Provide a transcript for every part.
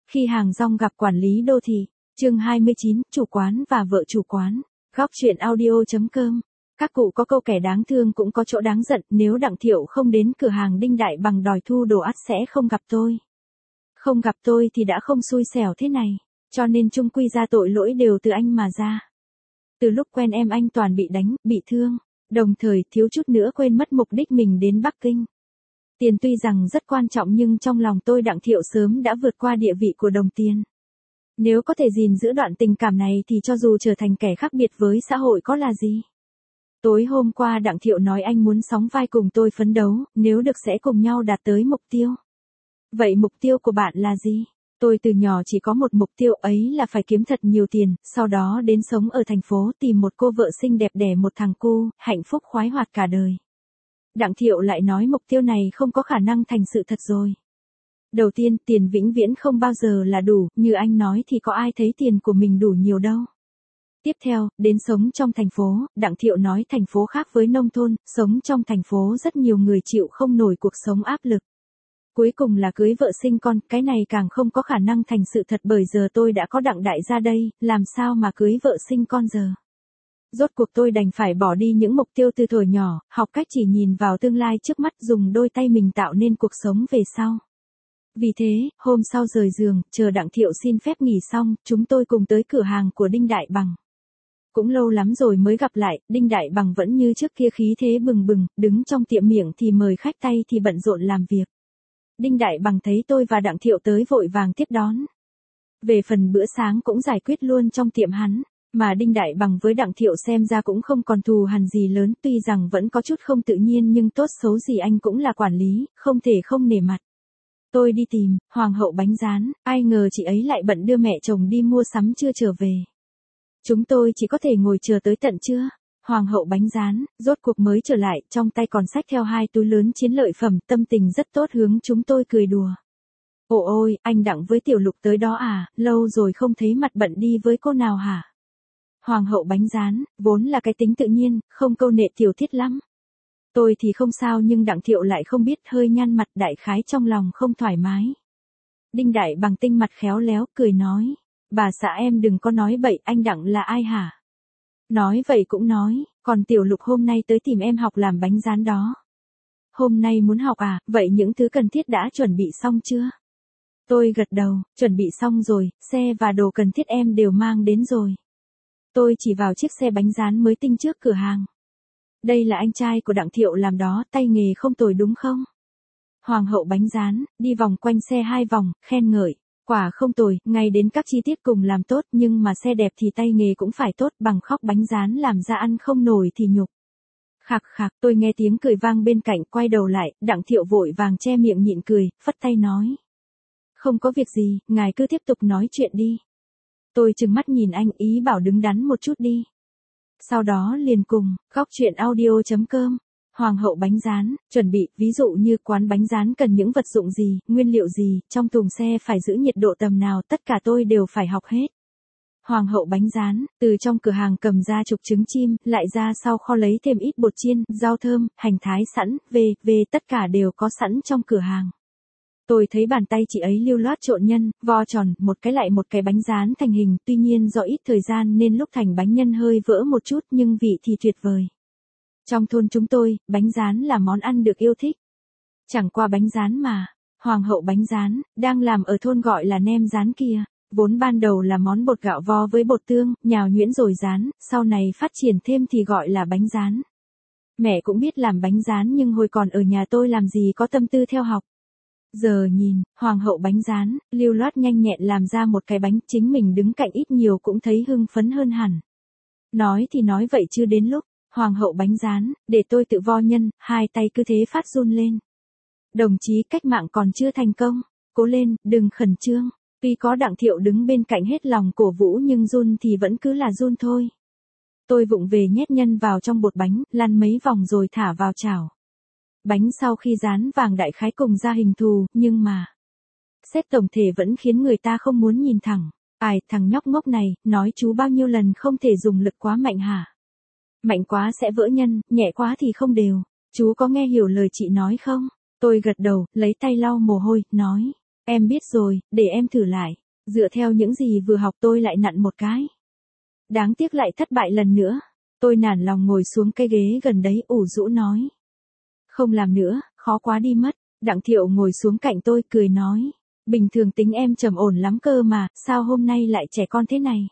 Khi hàng rong gặp quản lý đô thị, chương 29, chủ quán và vợ chủ quán. Góc chuyện audio.com. Các cụ có câu kẻ đáng thương cũng có chỗ đáng giận, nếu Đặng Thiệu không đến cửa hàng Đinh Đại Bằng đòi thu đồ ắt sẽ không gặp tôi. Không gặp tôi thì đã không xui xẻo thế này, cho nên chung quy ra tội lỗi đều từ anh mà ra. Từ lúc quen em anh toàn bị đánh, bị thương, đồng thời thiếu chút nữa quên mất mục đích mình đến Bắc Kinh. Tiền tuy rằng rất quan trọng nhưng trong lòng tôi Đặng Thiệu sớm đã vượt qua địa vị của đồng tiền. Nếu có thể gìn giữ đoạn tình cảm này thì cho dù trở thành kẻ khác biệt với xã hội có là gì. Tối hôm qua Đặng Thiệu nói anh muốn sóng vai cùng tôi phấn đấu, nếu được sẽ cùng nhau đạt tới mục tiêu. Vậy mục tiêu của bạn là gì? Tôi từ nhỏ chỉ có một mục tiêu ấy là phải kiếm thật nhiều tiền, sau đó đến sống ở thành phố tìm một cô vợ xinh đẹp đẻ một thằng cu, hạnh phúc khoái hoạt cả đời. Đặng Thiệu lại nói mục tiêu này không có khả năng thành sự thật rồi. Đầu tiên, tiền vĩnh viễn không bao giờ là đủ, như anh nói thì có ai thấy tiền của mình đủ nhiều đâu. Tiếp theo, đến sống trong thành phố, Đặng Thiệu nói thành phố khác với nông thôn, sống trong thành phố rất nhiều người chịu không nổi cuộc sống áp lực. Cuối cùng là cưới vợ sinh con, cái này càng không có khả năng thành sự thật bởi giờ tôi đã có Đặng đại gia đây, làm sao mà cưới vợ sinh con giờ. Rốt cuộc tôi đành phải bỏ đi những mục tiêu từ thuở nhỏ, học cách chỉ nhìn vào tương lai trước mắt dùng đôi tay mình tạo nên cuộc sống về sau. Vì thế, hôm sau rời giường, chờ Đặng Thiệu xin phép nghỉ xong, chúng tôi cùng tới cửa hàng của Đinh Đại Bằng. Cũng lâu lắm rồi mới gặp lại, Đinh Đại Bằng vẫn như trước kia khí thế bừng bừng, đứng trong tiệm miệng thì mời khách tay thì bận rộn làm việc. Đinh Đại Bằng thấy tôi và Đặng Thiệu tới vội vàng tiếp đón. Về phần bữa sáng cũng giải quyết luôn trong tiệm hắn. Mà Đinh Đại Bằng với Đặng Thiệu xem ra cũng không còn thù hằn gì lớn, tuy rằng vẫn có chút không tự nhiên nhưng tốt xấu gì anh cũng là quản lý, không thể không nể mặt. Tôi đi tìm Hoàng hậu bánh rán, ai ngờ chị ấy lại bận đưa mẹ chồng đi mua sắm chưa trở về. Chúng tôi chỉ có thể ngồi chờ tới tận trưa. Hoàng hậu bánh rán, rốt cuộc mới trở lại, trong tay còn xách theo 2 túi lớn chiến lợi phẩm, tâm tình rất tốt hướng chúng tôi cười đùa. Ồ ôi, anh Đặng với Tiểu Lục tới đó à, lâu rồi không thấy mặt bận đi với cô nào hả? Hoàng hậu bánh rán, vốn là cái tính tự nhiên, không câu nệ tiểu thiết lắm. Tôi thì không sao nhưng Đặng Thiệu lại không biết, hơi nhăn mặt đại khái trong lòng không thoải mái. Đinh Đại Bằng tinh mặt khéo léo, cười nói. Bà xã em đừng có nói bậy, anh Đặng là ai hả? Nói vậy cũng nói, còn Tiểu Lục hôm nay tới tìm em học làm bánh rán đó. Hôm nay muốn học à, vậy những thứ cần thiết đã chuẩn bị xong chưa? Tôi gật đầu, chuẩn bị xong rồi, xe và đồ cần thiết em đều mang đến rồi. Tôi chỉ vào chiếc xe bánh rán mới tinh trước cửa hàng. Đây là anh trai của Đặng Thiệu làm đó, tay nghề không tồi đúng không? Hoàng hậu bánh rán, đi vòng quanh xe 2 vòng, khen ngợi. Quả không tồi, ngay đến các chi tiết cùng làm tốt nhưng mà xe đẹp thì tay nghề cũng phải tốt, bằng khóc bánh rán làm ra ăn không nổi thì nhục. Khạc khạc, tôi nghe tiếng cười vang bên cạnh, quay đầu lại, Đặng Thiệu vội vàng che miệng nhịn cười, phất tay nói. Không có việc gì, ngài cứ tiếp tục nói chuyện đi. Tôi trừng mắt nhìn anh, ý bảo đứng đắn một chút đi. Sau đó liền cùng, góc chuyện audio.com. Hoàng hậu bánh rán, chuẩn bị, ví dụ như quán bánh rán cần những vật dụng gì, nguyên liệu gì, trong thùng xe phải giữ nhiệt độ tầm nào, tất cả tôi đều phải học hết. Hoàng hậu bánh rán, từ trong cửa hàng cầm ra chục trứng chim, lại ra sau kho lấy thêm ít bột chiên, rau thơm, hành thái sẵn, về tất cả đều có sẵn trong cửa hàng. Tôi thấy bàn tay chị ấy lưu loát trộn nhân, vo tròn, một cái lại một cái bánh rán thành hình, tuy nhiên do ít thời gian nên lúc thành bánh nhân hơi vỡ một chút nhưng vị thì tuyệt vời. Trong thôn chúng tôi, bánh rán là món ăn được yêu thích. Chẳng qua bánh rán mà, Hoàng hậu bánh rán, đang làm ở thôn gọi là nem rán kia, vốn ban đầu là món bột gạo vo với bột tương, nhào nhuyễn rồi rán, sau này phát triển thêm thì gọi là bánh rán. Mẹ cũng biết làm bánh rán nhưng hồi còn ở nhà tôi làm gì có tâm tư theo học. Giờ nhìn, Hoàng hậu bánh rán, lưu loát nhanh nhẹn làm ra một cái bánh, chính mình đứng cạnh ít nhiều cũng thấy hưng phấn hơn hẳn. Nói thì nói vậy chứ đến lúc, Hoàng hậu bánh rán, để tôi tự vo nhân, 2 tay cứ thế phát run lên. Đồng chí cách mạng còn chưa thành công, cố lên, đừng khẩn trương. Tuy có Đặng Thiệu đứng bên cạnh hết lòng cổ vũ nhưng run thì vẫn cứ là run thôi. Tôi vụng về nhét nhân vào trong bột bánh, lăn mấy vòng rồi thả vào chảo. Bánh sau khi rán vàng đại khái cùng ra hình thù, nhưng mà xét tổng thể vẫn khiến người ta không muốn nhìn thẳng. Ai, thằng nhóc ngốc này, nói chú bao nhiêu lần không thể dùng lực quá mạnh hả? Mạnh quá sẽ vỡ nhân, nhẹ quá thì không đều. Chú có nghe hiểu lời chị nói không? Tôi gật đầu, lấy tay lau mồ hôi, nói. Em biết rồi, để em thử lại. Dựa theo những gì vừa học tôi lại nặn một cái. Đáng tiếc lại thất bại lần nữa. Tôi nản lòng ngồi xuống cái ghế gần đấy ủ rũ nói. Không làm nữa, khó quá đi mất. Đặng Thiệu ngồi xuống cạnh tôi cười nói. Bình thường tính em trầm ổn lắm cơ mà, sao hôm nay lại trẻ con thế này?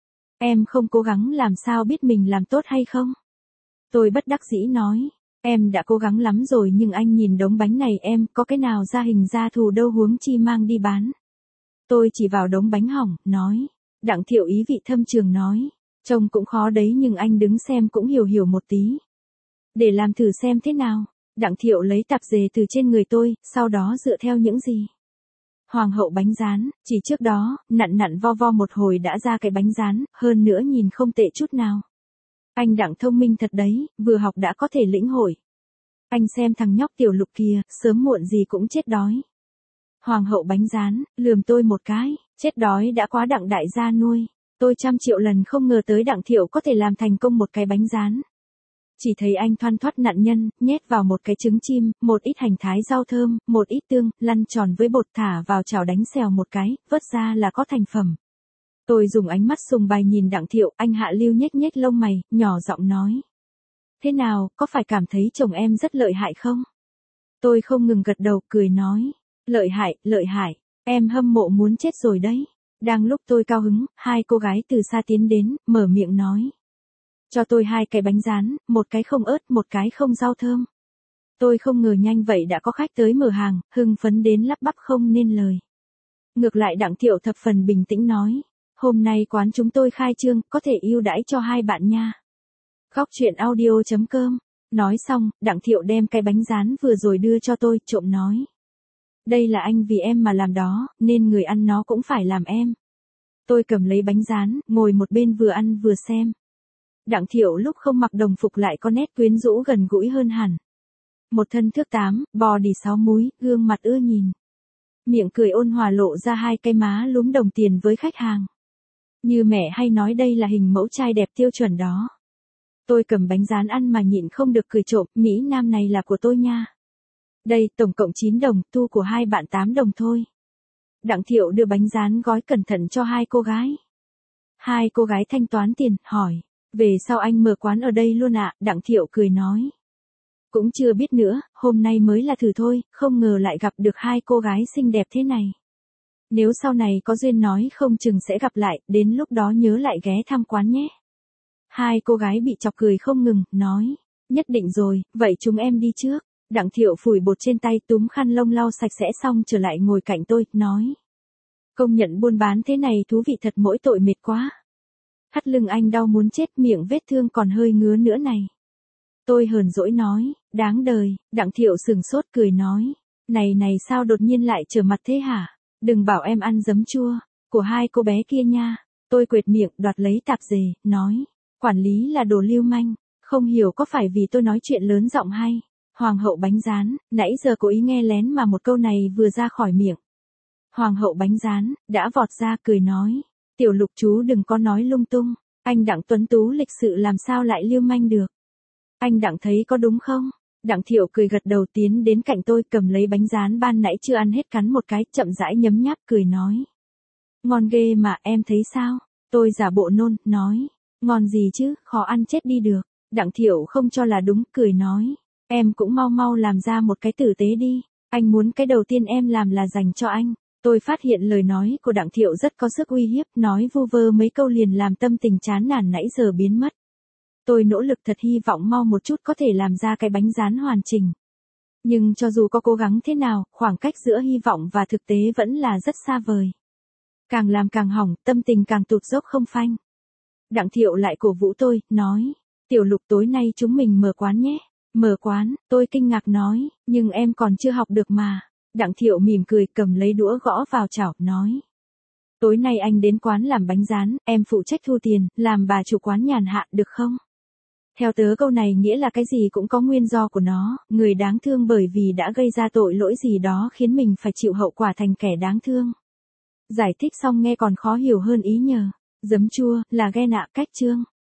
Em không cố gắng làm sao biết mình làm tốt hay không? Tôi bất đắc dĩ nói. Em đã cố gắng lắm rồi nhưng anh nhìn đống bánh này em có cái nào ra hình ra thù đâu huống chi mang đi bán. Tôi chỉ vào đống bánh hỏng, nói. Đặng Thiệu ý vị thâm trường nói. Trông cũng khó đấy nhưng anh đứng xem cũng hiểu một tí. Để làm thử xem thế nào. Đặng Thiệu lấy tạp dề từ trên người tôi, sau đó dựa theo những gì. Hoàng hậu bánh rán, chỉ trước đó, nặn vo một hồi đã ra cái bánh rán, hơn nữa nhìn không tệ chút nào. Anh Đặng thông minh thật đấy, vừa học đã có thể lĩnh hội. Anh xem thằng nhóc Tiểu Lục kia, sớm muộn gì cũng chết đói. Hoàng hậu bánh rán, lườm tôi một cái, chết đói đã quá Đặng đại gia nuôi. Tôi 100 triệu lần không ngờ tới Đặng Thiệu có thể làm thành công một cái bánh rán. Chỉ thấy anh thoăn thoắt nặn nhân, nhét vào một cái trứng chim, một ít hành thái rau thơm, một ít tương, lăn tròn với bột thả vào chảo đánh xèo một cái, vớt ra là có thành phẩm. Tôi dùng ánh mắt sùng bài nhìn Đặng Thiệu, anh hạ lưu nhếch lông mày, nhỏ giọng nói. Thế nào, có phải cảm thấy chồng em rất lợi hại không? Tôi không ngừng gật đầu, cười nói. Lợi hại, em hâm mộ muốn chết rồi đấy. Đang lúc tôi cao hứng, hai cô gái từ xa tiến đến, mở miệng nói. Cho tôi 2 cái bánh rán, một cái không ớt, một cái không rau thơm. Tôi không ngờ nhanh vậy đã có khách tới mở hàng, hưng phấn đến lắp bắp không nên lời. Ngược lại Đặng Thiệu thập phần bình tĩnh nói. Hôm nay quán chúng tôi khai trương, có thể ưu đãi cho 2 bạn nha. Góc truyện audio.com. Nói xong, Đặng Thiệu đem cái bánh rán vừa rồi đưa cho tôi, trộm nói. Đây là anh vì em mà làm đó, nên người ăn nó cũng phải làm em. Tôi cầm lấy bánh rán, ngồi một bên vừa ăn vừa xem. Đặng Thiệu lúc không mặc đồng phục lại có nét quyến rũ gần gũi hơn hẳn. Một thân thước 8, bò đỉ 6 múi, gương mặt ưa nhìn. Miệng cười ôn hòa lộ ra 2 cái má lúm đồng tiền với khách hàng. Như mẹ hay nói đây là hình mẫu trai đẹp tiêu chuẩn đó. Tôi cầm bánh rán ăn mà nhịn không được cười trộm, Mỹ Nam này là của tôi nha. Đây, tổng cộng 9 đồng, thu của 2 bạn 8 đồng thôi. Đặng Thiệu đưa bánh rán gói cẩn thận cho 2 cô gái. 2 cô gái thanh toán tiền, hỏi. Về sau anh mở quán ở đây luôn ạ, Đặng Thiệu cười nói. Cũng chưa biết nữa, hôm nay mới là thử thôi, không ngờ lại gặp được 2 cô gái xinh đẹp thế này. Nếu sau này có duyên nói không chừng sẽ gặp lại, đến lúc đó nhớ lại ghé thăm quán nhé. 2 cô gái bị chọc cười không ngừng, nói. Nhất định rồi, vậy chúng em đi trước. Đặng Thiệu phủi bột trên tay túm khăn lông lau sạch sẽ xong trở lại ngồi cạnh tôi, nói. Công nhận buôn bán thế này thú vị thật mỗi tội mệt quá. Thắt lưng anh đau muốn chết miệng vết thương còn hơi ngứa nữa này. Tôi hờn dỗi nói, đáng đời, Đặng Thiệu sừng sốt cười nói. Này sao đột nhiên lại trở mặt thế hả? Đừng bảo em ăn giấm chua, của 2 cô bé kia nha. Tôi quệt miệng đoạt lấy tạp dề, nói. Quản lý là đồ lưu manh, không hiểu có phải vì tôi nói chuyện lớn giọng hay. Hoàng hậu bánh rán, nãy giờ cố ý nghe lén mà một câu này vừa ra khỏi miệng. Hoàng hậu bánh rán, đã vọt ra cười nói. Tiểu Lục chú đừng có nói lung tung, anh Đặng tuấn tú lịch sự làm sao lại lưu manh được. Anh Đặng thấy có đúng không? Đặng Thiệu cười gật đầu tiến đến cạnh tôi cầm lấy bánh rán ban nãy chưa ăn hết cắn một cái chậm rãi nhấm nháp cười nói. Ngon ghê mà em thấy sao? Tôi giả bộ nôn, nói. Ngon gì chứ, khó ăn chết đi được. Đặng Thiệu không cho là đúng, cười nói. Em cũng mau làm ra một cái tử tế đi. Anh muốn cái đầu tiên em làm là dành cho anh. Tôi phát hiện lời nói của Đặng Thiệu rất có sức uy hiếp, nói vu vơ mấy câu liền làm tâm tình chán nản nãy giờ biến mất. Tôi nỗ lực thật hy vọng mau một chút có thể làm ra cái bánh rán hoàn chỉnh. Nhưng cho dù có cố gắng thế nào, khoảng cách giữa hy vọng và thực tế vẫn là rất xa vời. Càng làm càng hỏng, tâm tình càng tụt dốc không phanh. Đặng Thiệu lại cổ vũ tôi, nói. Tiểu Lục tối nay chúng mình mở quán nhé. Mở quán, tôi kinh ngạc nói, nhưng em còn chưa học được mà. Đặng Thiệu mỉm cười cầm lấy đũa gõ vào chảo, nói. Tối nay anh đến quán làm bánh rán, em phụ trách thu tiền, làm bà chủ quán nhàn hạ được không? Theo tớ câu này nghĩa là cái gì cũng có nguyên do của nó, người đáng thương bởi vì đã gây ra tội lỗi gì đó khiến mình phải chịu hậu quả thành kẻ đáng thương. Giải thích xong nghe còn khó hiểu hơn ý nhờ. Giấm chua, là ghen ạ, cách chương.